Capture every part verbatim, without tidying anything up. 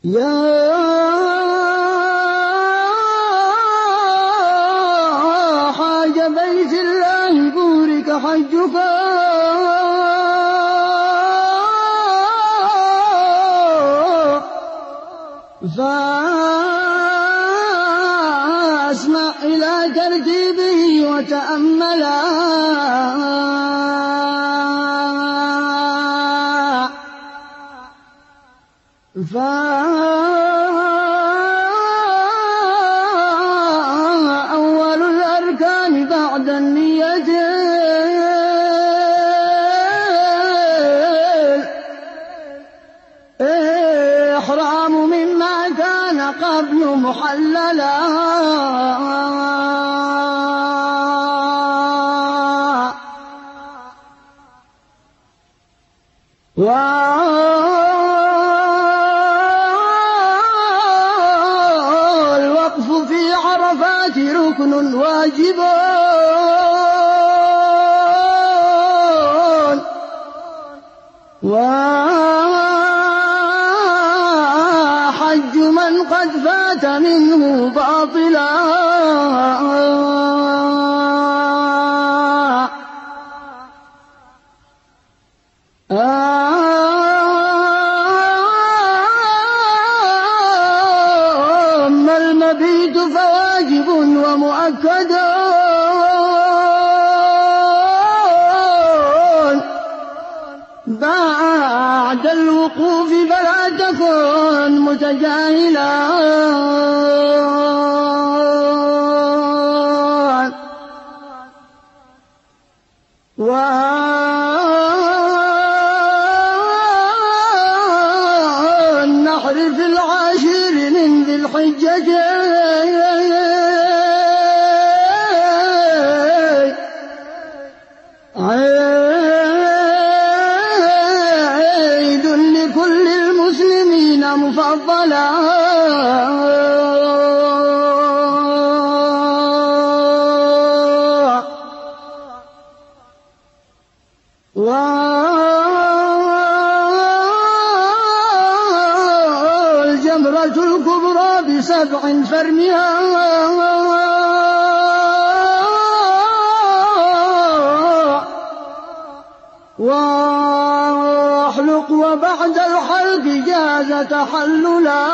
يا حاج بيت الله بورك حجك فاسمع إلى ترتيبه وتأملا فأول الأركان بعد النية إحرام مما كان قبل محللا والوقف في عرفات ركن واجب وحج من قد فات منه باطلا أما المبيت فواجب ومؤكد بعد الوقوف فلا تكن متجاهلا والنحر في العاشر من ذي الحجة عيد لكل المسلمين مفضلا والجمرة الكبرى بسبع فرمها واحلق وبعد الحلق جاز تحللا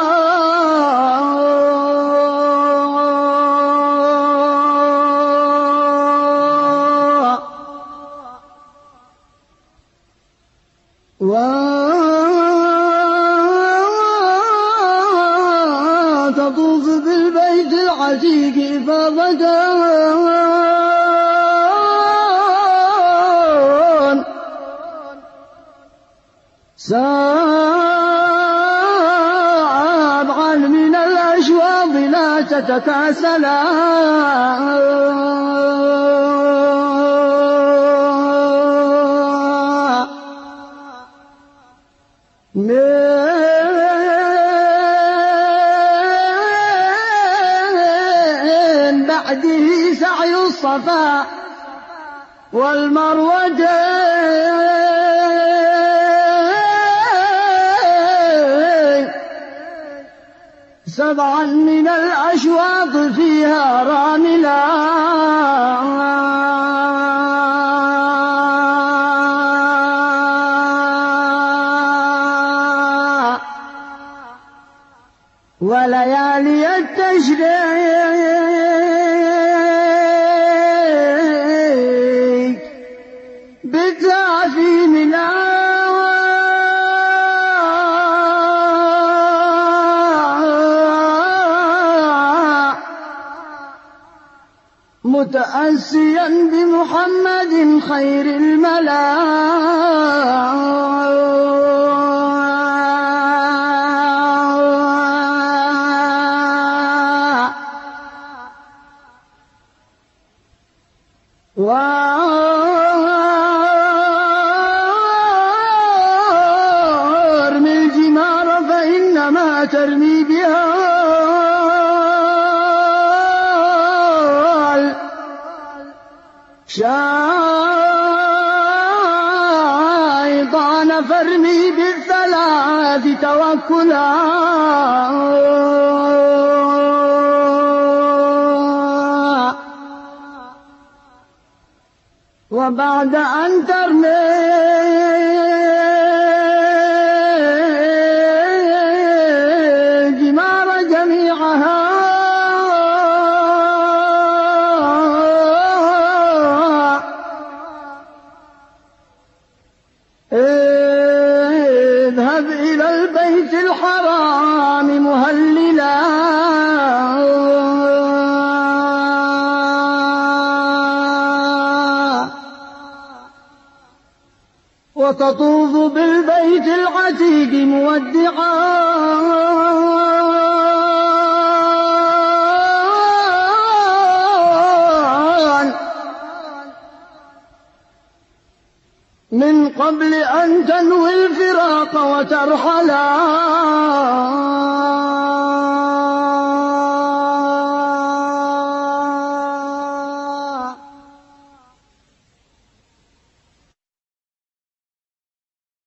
وتطوف بالبيت العتيق إفاضة سابعا من الأشواط لا تتكاسلا من بعده سعي الصفا والمروة سبعا من الأشواط فيها راملا وليالي التشريق بالتعظيم لا متأسيا بمحمد خير الملا وارمي الجمار فإنما ترمي بها شيطان فارمي بالثلاث توكلا وبعد أن ترمي الجمار جميعها اذهب إلى البيت الحرام مهللا وتطوف بالبيت العتيق مودعا من قبل أن تنوي الفراق وترحلا